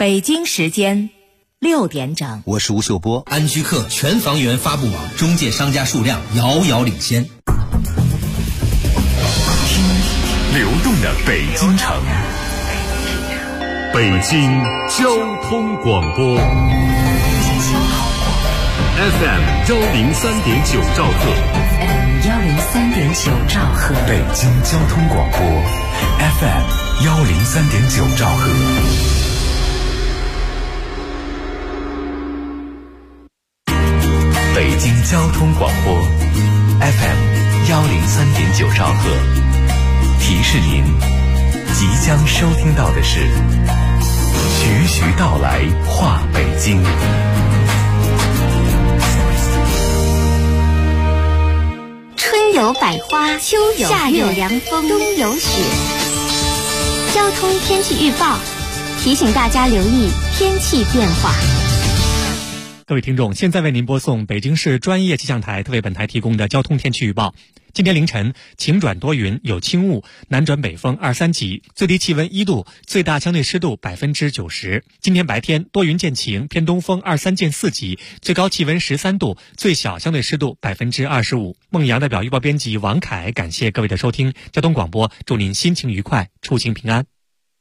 北京时间6点整， 我是吴秀波。 安居客全房源发布网中介商家数量遥遥领先。 听流动的北京城，北京交通广播 FM 103.9兆赫， 103.9兆赫， 北京交通广播 FM 103.9兆赫。北京交通广播 FM 103.9兆赫，提示您即将收听到的是徐徐道来话北京。 春有百花，秋有夏有凉风，冬有雪。交通天气预报提醒大家留意天气变化。 各位听众，现在为您播送北京市专业气象台特为本台提供的交通天气预报。今天凌晨晴转多云，有轻雾，南转北风2、3级，最低气温1度，最大相对湿度90%。今天白天多云见晴，偏东风2、3见4级，最高气温13度，最小相对湿度25%。孟阳代表预报编辑王凯，感谢各位的收听。交通广播祝您心情愉快，出行平安。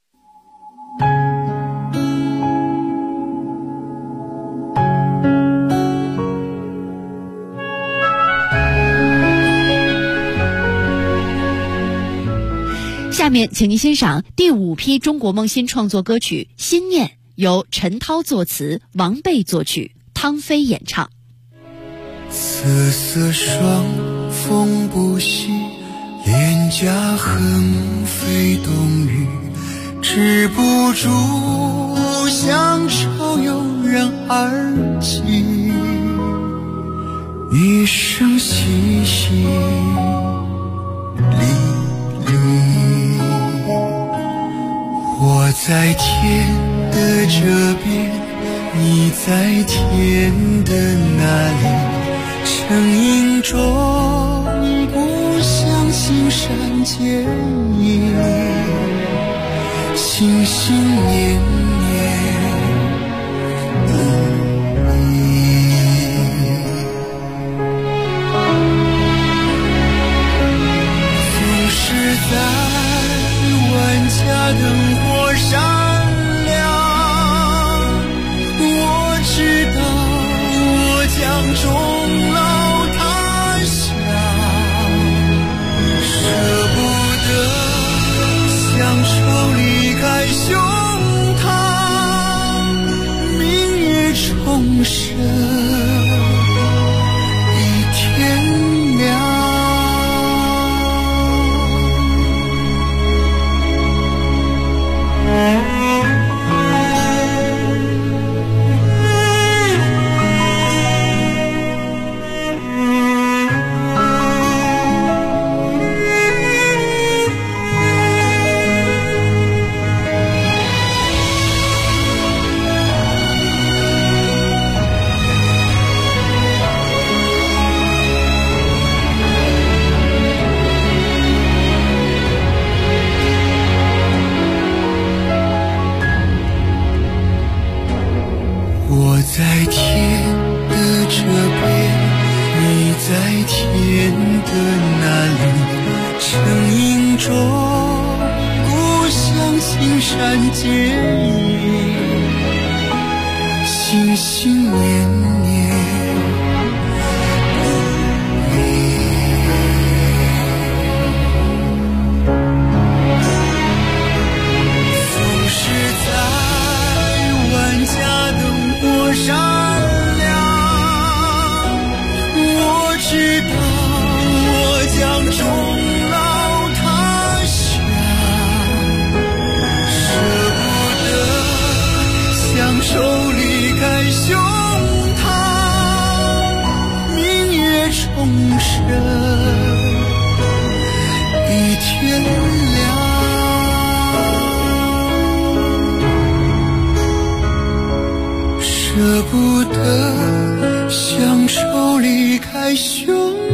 下面请您欣赏第5批中国梦新创作歌曲《心念》，由陈涛作词，王贝作曲，汤飞演唱。 瑟瑟双风不息，脸颊横飞冬雨，止不住乡愁油然而起，一声淅淅沥沥。我在天的这边，你在天的那里，成影中故乡心山结影，心心念念总是在万家灯火闪亮，我知道我将终老他乡，舍不得乡愁离开胸膛，明月重生一天亮。我在天的这边，你在天的那里，成影中故乡心山结影，心心念念总是在万家灯火闪亮，我知道我将终老他乡，舍不得乡愁离开胸膛，明月重生一天亮。舍不得乡愁离开胸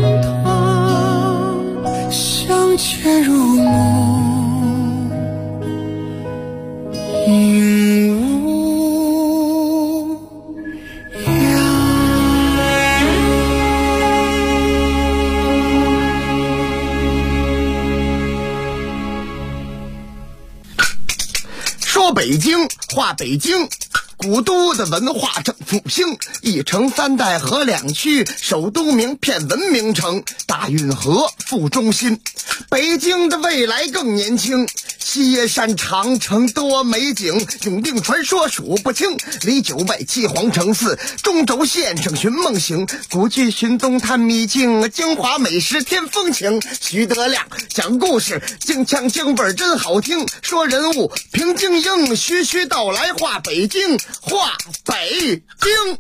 膛，相见如梦，应无说北京，话北京，古都的文化正复兴，一城三代河两区，首都名片文明城，大运河副中心。北京的未来更年轻，西野山长城多美景，永定传说数不清，离九外七皇城寺，中轴线上寻梦行，古剧寻踪探秘境，京华美食添风情。徐德亮讲故事，京腔京味真好听，说人物评京英，徐徐道来话北京，话北京。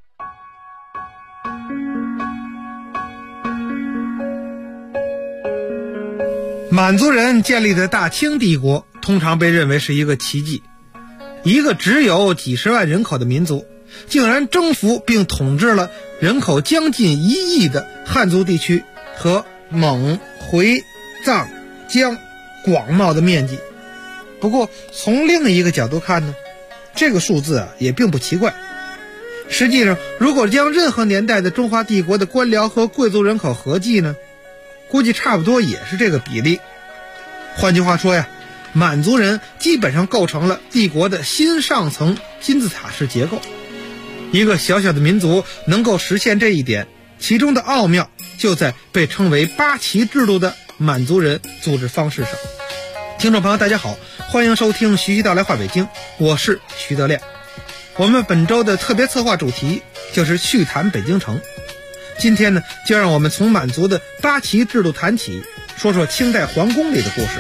满族人建立的大清帝国通常被认为是一个奇迹，一个只有几十万人口的民族竟然征服并统治了人口将近1亿的汉族地区和蒙、回、藏、江、广袤的面积。不过从另一个角度看呢，这个数字也并不奇怪。实际上，如果将任何年代的中华帝国的官僚和贵族人口合计呢，估计差不多也是这个比例。换句话说呀，满族人基本上构成了帝国的新上层金字塔式结构。一个小小的民族能够实现这一点，其中的奥妙就在被称为八旗制度的满族人组织方式上。听众朋友大家好，欢迎收听徐徐道来话北京，我是徐德亮。我们本周的特别策划主题就是趣谈北京城。今天呢，就让我们从满族的八旗制度谈起，说说清代皇宫里的故事。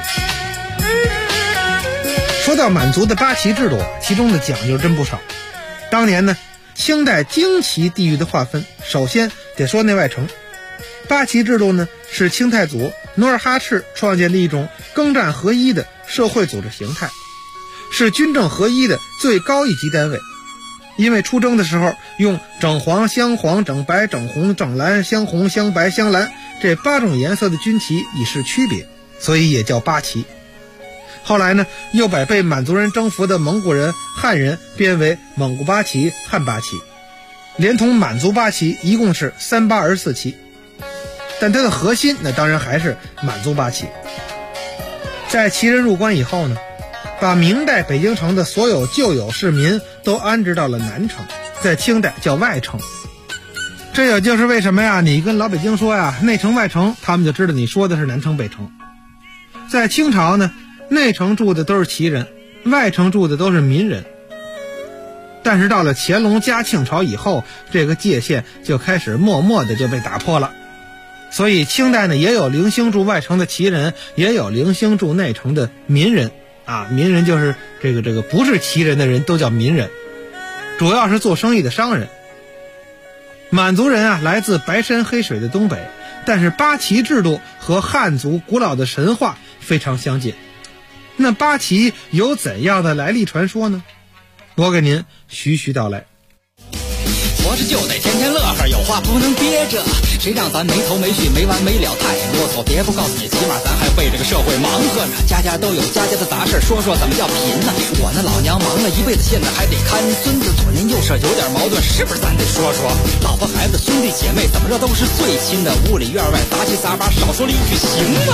说到满族的八旗制度，其中的讲究真不少。当年呢，清代京旗地域的划分，首先得说内外城。八旗制度呢，是清太祖努尔哈赤创建的一种耕战合一的社会组织形态，是军政合一的最高一级单位。因为出征的时候用整黄、镶黄、整白、整红、整蓝、镶红、镶白、镶蓝这8种颜色的军旗以示区别，所以也叫八旗。后来呢，又把被满族人征服的蒙古人、汉人编为蒙古八旗、汉八旗，连同满族八旗一共是3824旗。但它的核心那当然还是满族八旗。在旗人入关以后呢，把明代北京城的所有旧有市民都安置到了南城，在清代叫外城。这也就是为什么呀，你跟老北京说呀内城外城，他们就知道你说的是南城北城。在清朝呢，内城住的都是旗人，外城住的都是民人。但是到了乾隆嘉庆朝以后，这个界限就开始默默的就被打破了。所以清代呢，也有零星住外城的旗人，也有零星住内城的民人啊。民人就是这个不是旗人的人都叫民人，主要是做生意的商人。满族人啊，来自白山黑水的东北，但是八旗制度和汉族古老的神话非常相近。那八旗有怎样的来历传说呢？我给您徐徐道来。 活着就得天天乐呵，有话不能憋着，谁让咱没头没绪没完没了太啰嗦。别不告诉你，起码咱还为这个社会忙活呢。家家都有家家的杂事，说说怎么叫贫呢？我那老娘忙了一辈子，现在还得看孙子，左邻右舍有点矛盾，是不是咱得说说？老婆孩子兄弟姐妹怎么着都是最亲的，屋里院外杂七杂八，少说了一句行吗？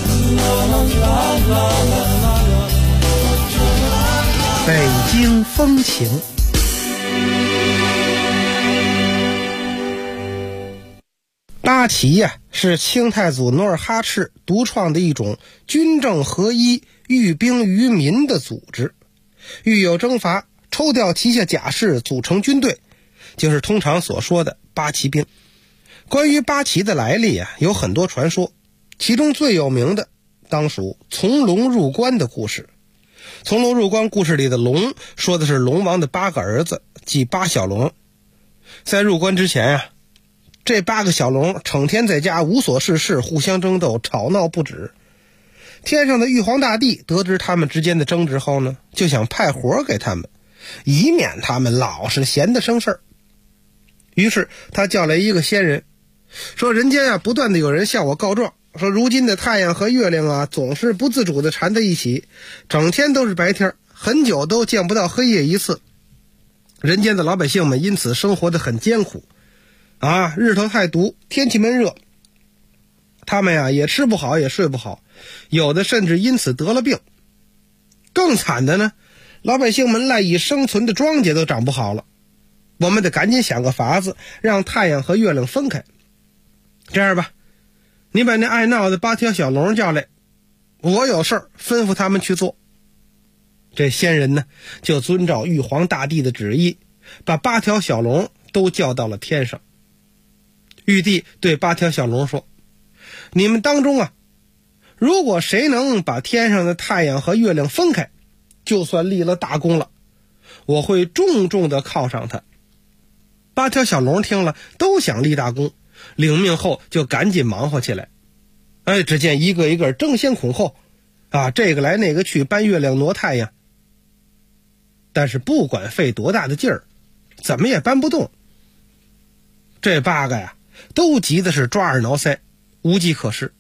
北京风情。八旗呀，是清太祖努尔哈赤独创的一种军政合一、寓兵于民的组织。遇有征伐，抽调旗下甲士组成军队，就是通常所说的八旗兵。关于八旗的来历啊，有很多传说，其中最有名的当属从龙入关的故事。从龙入关故事里的龙，说的是龙王的8个儿子，即8小龙。在入关之前啊，这8个小龙整天在家无所事事，互相争斗，吵闹不止。天上的玉皇大帝得知他们之间的争执后呢，就想派活给他们，以免他们老是闲得生事儿。于是他叫来一个仙人，说人间啊，不断的有人向我告状，说如今的太阳和月亮啊，总是不自主的缠在一起，整天都是白天，很久都见不到黑夜一次。人间的老百姓们因此生活得很艰苦啊，日头太毒，天气闷热，他们呀也吃不好，也睡不好，有的甚至因此得了病。更惨的呢， 老百姓们赖以生存的庄稼都长不好了，我们得赶紧想个法子，让太阳和月亮分开。这样吧，你把那爱闹的8条小龙叫来，我有事儿吩咐他们去做。这仙人呢，就遵照玉皇大帝的旨意，把8条小龙都叫到了天上。玉帝对8条小龙说：你们当中啊，如果谁能把天上的太阳和月亮分开，就算立了大功了，我会重重的犒赏他。8条小龙听了都想立大功，领命后就赶紧忙活起来。只见一个一个争先恐后这个来那个去搬月亮挪太阳，但是不管费多大的劲儿，怎么也搬不动。这8个呀，都急的是抓耳挠腮，无计可施。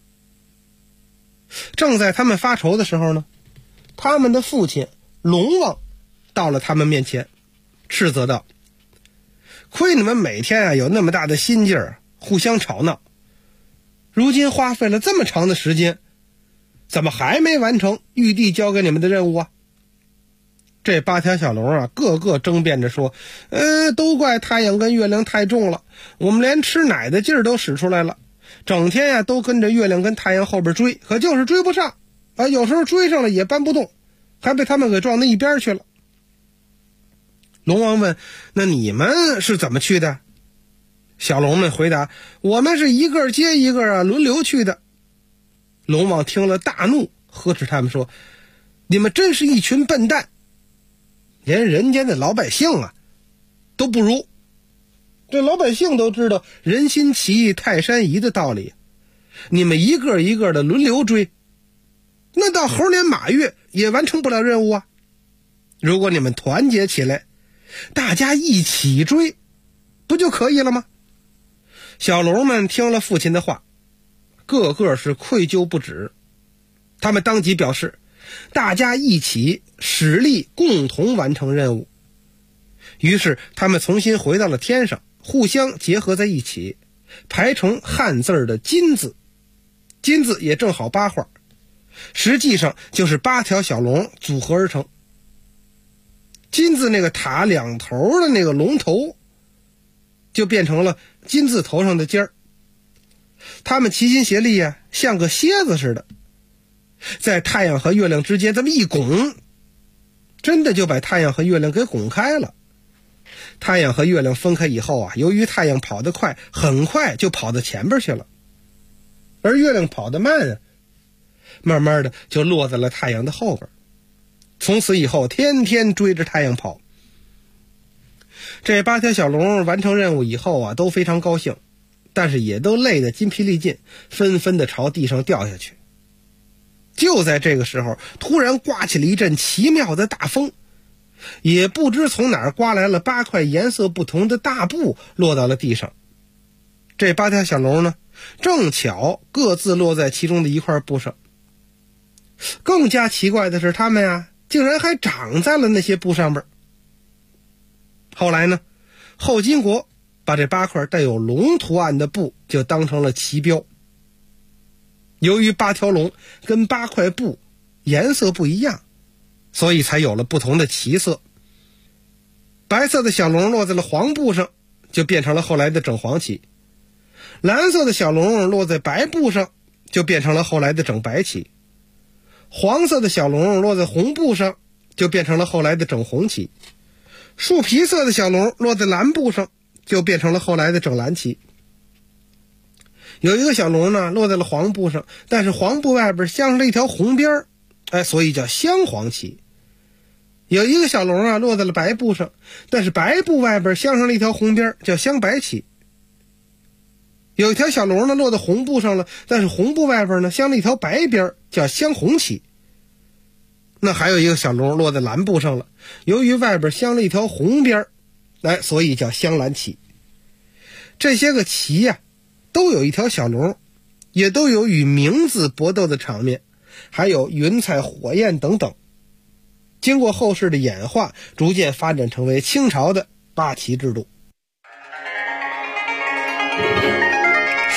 正在他们发愁的时候呢，他们的父亲龙王到了他们面前，斥责道：亏你们每天有那么大的心劲儿，互相吵闹，如今花费了这么长的时间，怎么还没完成玉帝交给你们的任务啊？这8条小龙个个争辩着说：都怪太阳跟月亮太重了，我们连吃奶的劲儿都使出来了，整天都跟着月亮跟太阳后边追，可就是追不上有时候追上了也搬不动，还被他们给撞到一边去了。龙王问：那你们是怎么去的？小龙们回答：我们是一个接一个轮流去的。龙王听了大怒，呵斥他们说：你们真是一群笨蛋，连人间的老百姓都不如。这老百姓都知道人心齐泰山移的道理，你们一个一个的轮流追，那到猴年马月也完成不了任务啊。如果你们团结起来，大家一起追，不就可以了吗？小龙们听了父亲的话，个个是愧疚不止。他们当即表示，大家一起使力，共同完成任务。于是他们重新回到了天上，互相结合在一起，排成汉字的金字。金字也正好8画，实际上就是8条小龙组合而成。金字那个塔两头的那个龙头，就变成了金字头上的尖儿。他们齐心协力像个蝎子似的，在太阳和月亮之间这么一拱，真的就把太阳和月亮给拱开了。太阳和月亮分开以后由于太阳跑得快，很快就跑到前边去了，而月亮跑得慢慢慢的就落在了太阳的后边。从此以后天天追着太阳跑。这8条小龙完成任务以后都非常高兴，但是也都累得筋疲力尽，纷纷的朝地上掉下去。就在这个时候，突然刮起了一阵奇妙的大风，也不知从哪儿刮来了8块颜色不同的大布，落到了地上。这8条小龙呢，正巧各自落在其中的一块布上。更加奇怪的是，他们竟然还长在了那些布上边。后来呢，后金国把这8块带有龙图案的布就当成了旗标。由于8条龙跟8块布颜色不一样，所以才有了不同的旗色。白色的小龙落在了黄布上，就变成了后来的整黄旗；蓝色的小龙落在白布上，就变成了后来的整白旗；黄色的小龙落在红布上，就变成了后来的整红旗；树皮色的小龙落在蓝布上，就变成了后来的整蓝旗。有一个小龙呢，落在了黄布上，但是黄布外边镶上了一条红边儿，所以叫镶黄旗。有一个小龙落在了白布上，但是白布外边镶上了一条红边儿，叫镶白旗。有一条小龙呢落在红布上了，但是红布外边呢镶了一条白边儿，叫镶红旗。那还有一个小龙落在蓝布上了，由于外边镶了一条红边儿，所以叫镶蓝旗。这些个旗都有一条小龙，也都有与名字搏斗的场面，还有云彩火焰等等。经过后世的演化，逐渐发展成为清朝的8旗制度。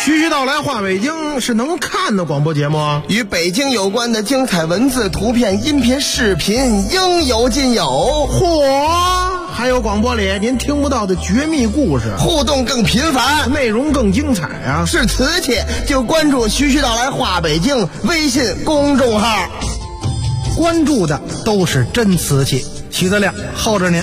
徐徐道来话北京是能看的广播节目啊， 与北京有关的精彩文字、图片、音频、视频应有尽有。 嚯，还有广播里您听不到的绝密故事， 互动更频繁， 内容更精彩啊！ 是瓷器就关注徐徐道来话北京微信公众号， 关注的都是真瓷器。徐德亮候着您。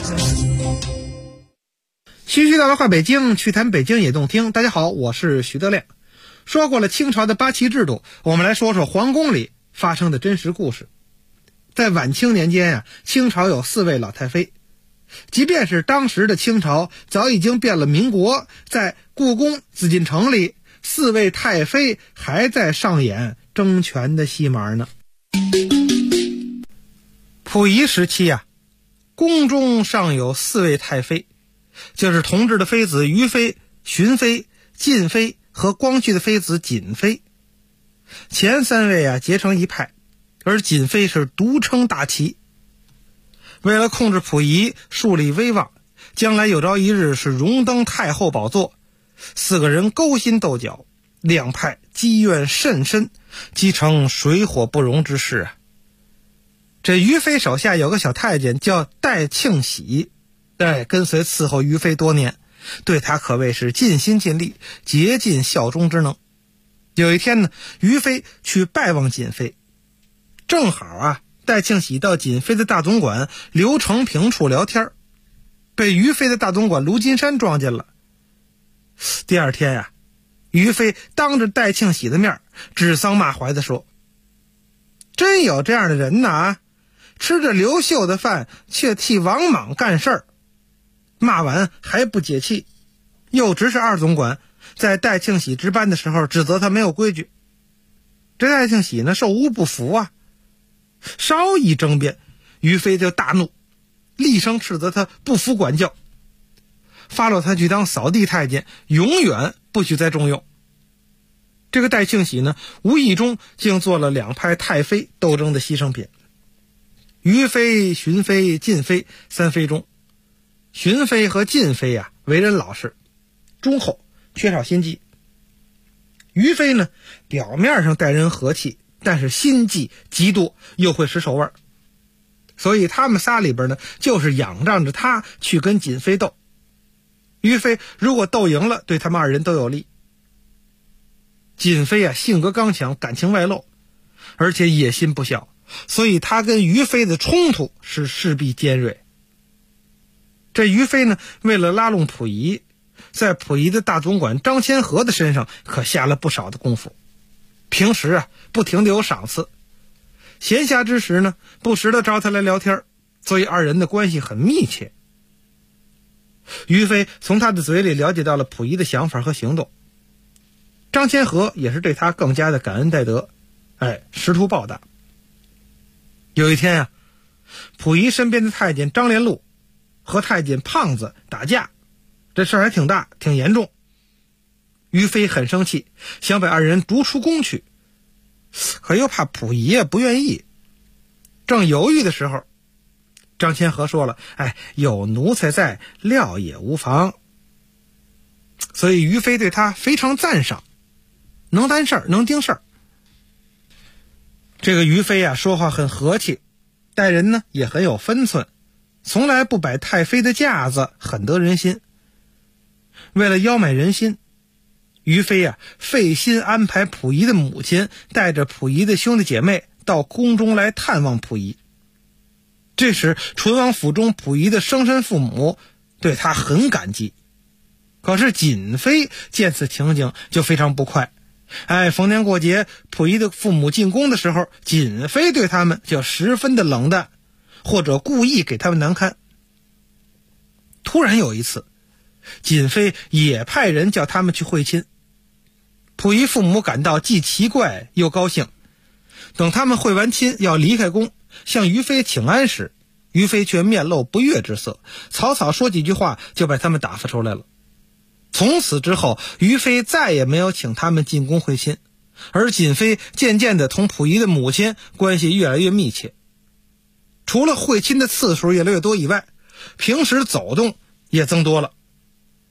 徐徐道来话北京，趣谈北京也动听。大家好，我是徐德亮。说过了清朝的八旗制度，我们来说说皇宫里发生的真实故事。在晚清年间啊，清朝有4位老太妃。即便是当时的清朝早已经变了民国，在故宫紫禁城里，4位太妃还在上演争权的戏码呢。溥仪时期啊，宫中尚有4位太妃，就是同治的妃子于妃、寻妃、晋妃和光绪的妃子瑾妃。前3位啊结成一派，而瑾妃是独撑大旗。为了控制溥仪，树立威望，将来有朝一日是荣登太后宝座，4个人勾心斗角，两派积怨甚深，积成水火不容之势啊。这于妃手下有个小太监叫戴庆喜，跟随伺候于妃多年，对他可谓是尽心尽力，竭尽效忠之能。有一天呢，于妃去拜望瑾妃，正好啊，戴庆喜到瑾妃的大总管刘承平处聊天，被于妃的大总管卢金山撞见了。第二天呀，于妃当着戴庆喜的面指桑骂槐地说：“真有这样的人呐啊！吃着刘秀的饭，却替王莽干事儿。”骂完还不解气，又指使二总管在戴庆喜值班的时候指责他没有规矩。这戴庆喜呢，受诬不服啊，稍一争辩，于妃就大怒，厉声斥责他不服管教，发落他去当扫地太监，永远不许再重用。这个戴庆喜呢，无意中竟做了两派太妃斗争的牺牲品。于妃、寻妃、晋妃3妃中，寻妃和晋妃啊，为人老实忠厚，缺少心计。于妃呢，表面上待人和气，但是心计极多，又会使手腕，所以他们仨里边呢，就是仰仗着他去跟瑾妃斗。于妃如果斗赢了，对他们2人都有利。瑾妃啊，性格刚强，感情外露，而且野心不小，所以他跟于妃的冲突是势必尖锐。这于妃呢，为了拉拢溥仪，在溥仪的大总管张千和的身上可下了不少的功夫。平时啊，不停地有赏赐，闲暇之时呢，不时地找他来聊天，所以2人的关系很密切。于妃从他的嘴里了解到了溥仪的想法和行动，张千和也是对他更加的感恩戴德，识图报答。有一天啊，溥仪身边的太监张连禄和太监胖子打架，这事儿还挺大，挺严重。于妃很生气，想把2人逐出宫去，可又怕溥仪不愿意。正犹豫的时候，张千和说了：“有奴才在，料也无妨。”所以于妃对他非常赞赏，能担事儿，能盯事儿。这个于妃啊，说话很和气，待人呢也很有分寸，从来不摆太妃的架子，很得人心。为了邀买人心，于妃啊费心安排溥仪的母亲带着溥仪的兄弟姐妹到宫中来探望溥仪。这时淳王府中溥仪的生身父母对他很感激，可是瑾妃见此情景就非常不快。逢年过节，溥仪的父母进宫的时候，瑾妃对他们就十分的冷淡，或者故意给他们难堪。突然有一次，瑾妃也派人叫他们去会亲，溥仪父母感到既奇怪又高兴。等他们会完亲要离开宫，向于妃请安时，于妃却面露不悦之色，草草说几句话就把他们打发出来了。从此之后，于妃再也没有请他们进宫会亲，而瑾妃渐渐地同溥仪的母亲关系越来越密切。除了会亲的次数越来越多以外，平时走动也增多了。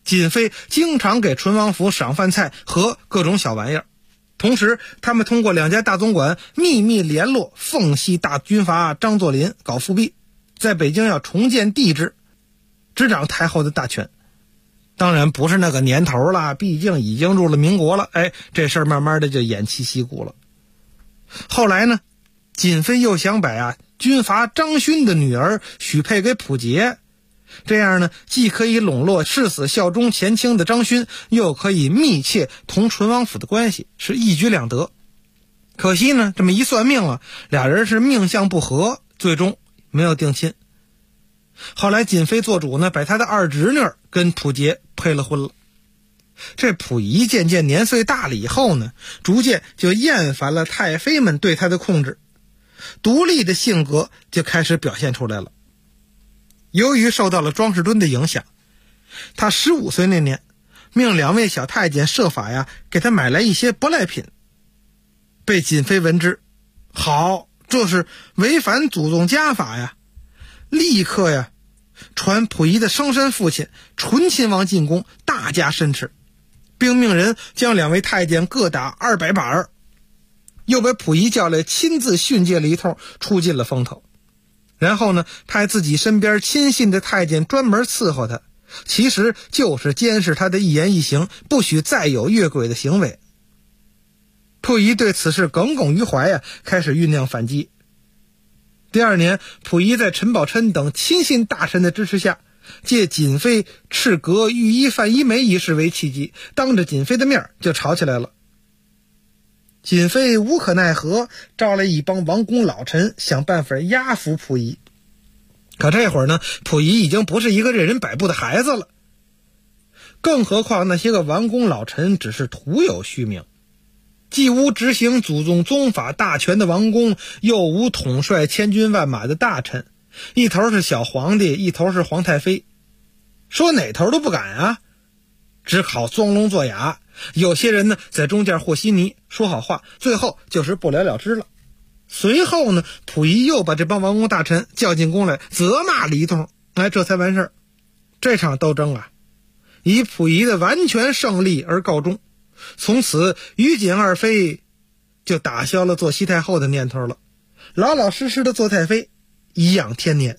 瑾妃经常给淳王府赏饭菜和各种小玩意儿，同时他们通过两家大总管秘密联络奉系大军阀张作霖搞复辟，在北京要重建帝制，执掌太后的大权。当然不是那个年头了，毕竟已经入了民国了，这事儿慢慢的就偃旗息鼓了。后来呢，瑾妃又想把军阀张勋的女儿许配给溥杰，这样呢，既可以笼络誓死效忠前清的张勋，又可以密切同淳王府的关系，是一举两得。可惜呢，这么一算命俩人是命相不合，最终没有定亲。后来瑾妃做主呢，把她的二侄女跟溥杰配了婚了。这溥仪渐渐年岁大了以后呢，逐渐就厌烦了太妃们对他的控制，独立的性格就开始表现出来了。由于受到了庄士敦的影响，他15岁那年命2位小太监设法给他买来一些舶来品，被瑾妃闻之，好，这是违反祖宗家法呀，立刻传溥仪的生身父亲醇亲王进宫，大加申斥，并命人将2位太监各打200板，又把溥仪叫来亲自训诫了一通，出尽了风头。然后呢，派自己身边亲信的太监专门伺候他，其实就是监视他的一言一行，不许再有越轨的行为。溥仪对此事耿耿于怀开始酝酿反击。第2年，溥仪在陈宝琛等亲信大臣的支持下，借瑾妃斥革御医范一梅一事为契机，当着瑾妃的面就吵起来了。瑾妃无可奈何，招来一帮王公老臣，想办法压服溥仪。可这会儿呢，溥仪已经不是一个任人摆布的孩子了，更何况那些个王公老臣只是徒有虚名，既无执行祖宗宗法大权的王公，又无统帅千军万马的大臣，一头是小皇帝，一头是皇太妃，说哪头都不敢只好装聋作哑。有些人呢在中间和稀泥，说好话，最后就是不了了之了。随后呢，溥仪又把这帮王公大臣叫进宫来，责骂了一通，这才完事儿。这场斗争以溥仪的完全胜利而告终。从此于瑾二妃就打消了做西太后的念头了，老老实实的做太妃，颐养天年。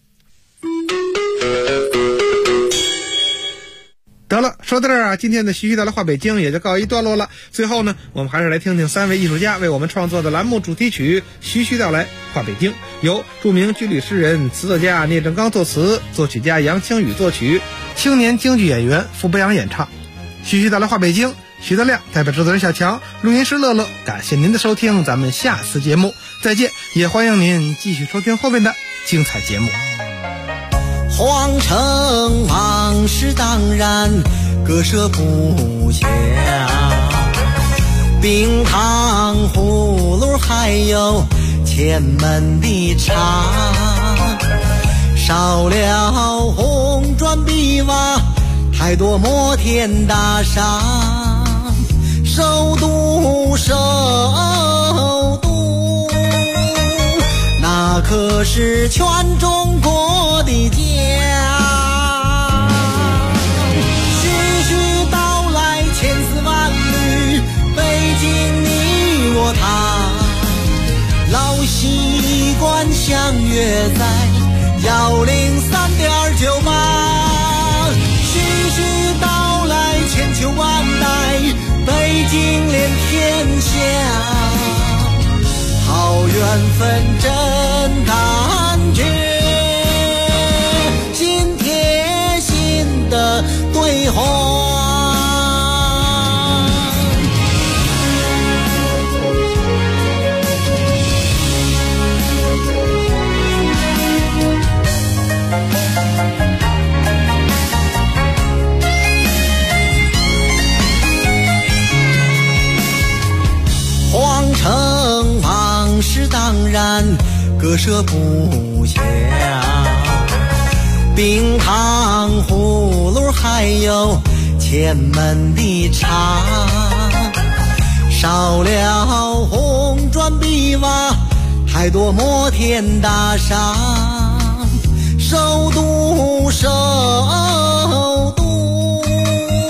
得了，说到这儿今天的徐徐道来话北京也就告一段落了。最后呢，我们还是来听听3位艺术家为我们创作的栏目主题曲《徐徐道来话北京》，由著名军旅诗人、词作家聂正刚作词，作曲家杨清宇作曲，青年京剧演员傅博阳演唱。徐徐道来话北京，徐德亮代表制作人小强，录音师乐乐，感谢您的收听，咱们下次节目再见，也欢迎您继续收听后面的精彩节目。 皇城往事当然割舍不下，冰糖葫芦还有前门的茶，少了红砖碧瓦，太多摩天大厦，首都那可是全中国的家。徐徐道来千丝万缕，北京你我他，老习惯相约在103.98。徐徐道来千秋万代，北京连天下，好缘分真感觉，心贴心的对话。皇城往事当然割舍不下，冰糖葫芦还有前门的茶，少了红砖碧瓦，太多摩天大厦，首都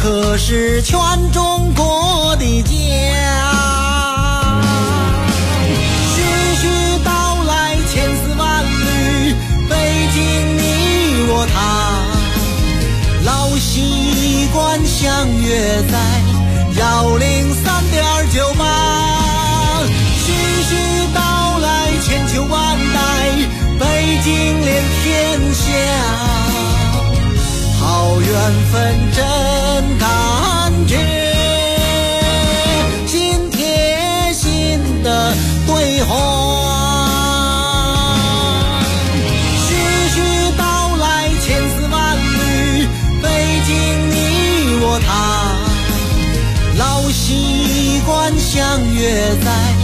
可是全中国的家。徐徐道来千丝万缕，北京你我他，老习惯相约在103.98。徐徐道来千秋万代，北京连天下，好缘分真感觉，心贴心的对话。徐徐道来千丝万缕，北京你我他，老习惯相约在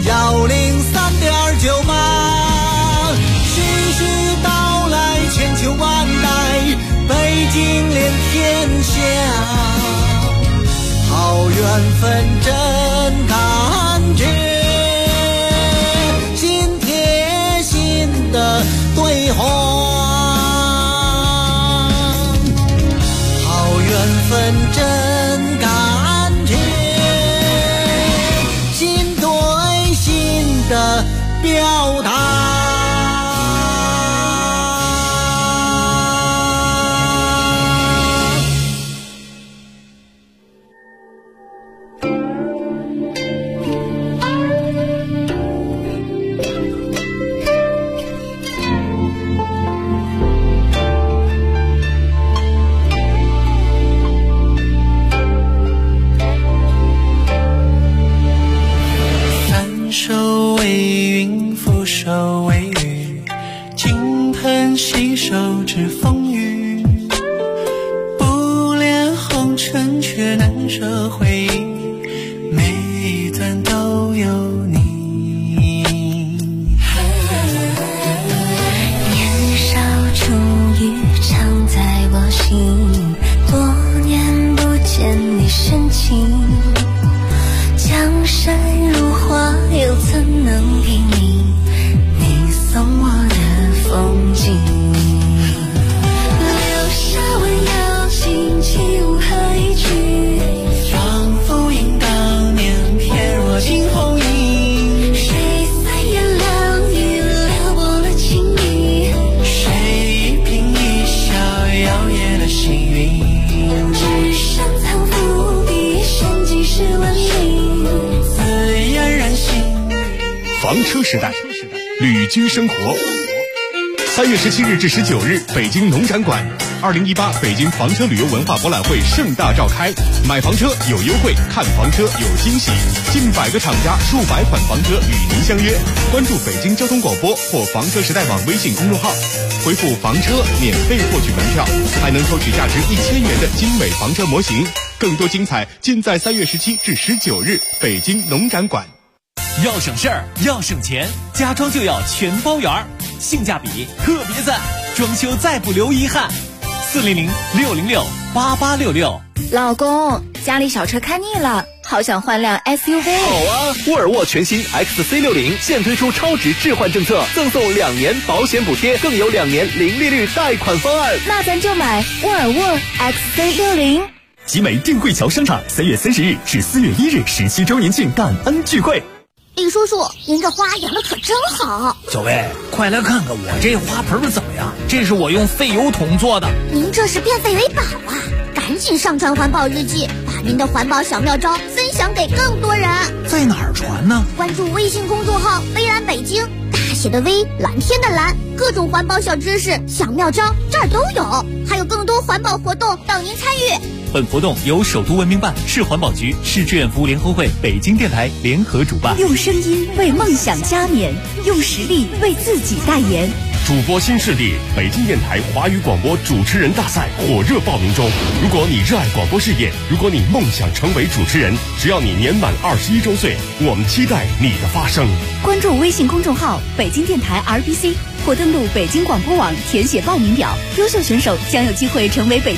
103.98。徐徐道来千秋万代，北京连天下，好缘分真感觉，心贴心的对话。好缘分真感觉，心对心的表达。 手为云，覆手为雨，金盆洗手知风雨。不恋红尘，却难舍回忆，每一段都有你。 年少初遇，常在我心，多年不见你深情。江山如画，又怎能比拟你送我的风景？留下温柔轻轻和一句， 仿佛映当年翩若惊鸿影。 谁在颜料里撩拨了情意？ 谁一颦一笑摇曳了星云？ 纸上藏伏笔，神迹是文明。 房车时代，旅居生活。3月17日至19日，北京农展馆，2018北京房车旅游文化博览会盛大召开。买房车有优惠，看房车有惊喜，近100个厂家，数百款房车与您相约。关注北京交通广播或房车时代网微信公众号，回复房车免费获取门票，还能抽取价值1000元的精美房车模型。更多精彩尽在3月17至19日北京农展馆。 要省事儿，要省钱，家装就要全包圆儿，性价比特别赞，装修再不留遗憾。400-606-8866。 老公，家里小车看腻了，好想换辆 SUV。 好啊，沃尔沃全新 XC60现推出超值置换政策，赠送2年保险补贴，更有2年零利率贷款方案。 那咱就买沃尔沃 XC60。 集美定慧桥商场3月30日至4月1日17周年庆感恩聚会。 李叔叔，您这花养的可真好。 小薇，快来看看我这花盆怎么样？这是我用废油桶做的。 您这是变废为宝啊！赶紧上传环保日记，把您的环保小妙招分享给更多人。 在哪儿传呢？ 关注微信公众号微蓝北京，大写的微，蓝天的蓝，各种环保小知识、小妙招这儿都有，还有更多环保活动等您参与。 本活动由首都文明办、市环保局、市志愿服务联合会、北京电台联合主办。 用声音为梦想加冕，用实力为自己代言。 主播新势力北京电台华语广播主持人大赛火热报名中。如果你热爱广播事业，如果你梦想成为主持人，只要你年满21周岁，我们期待你的发声。 关注微信公众号北京电台 RBC 或登录北京广播网填写报名表，优秀选手将有机会成为北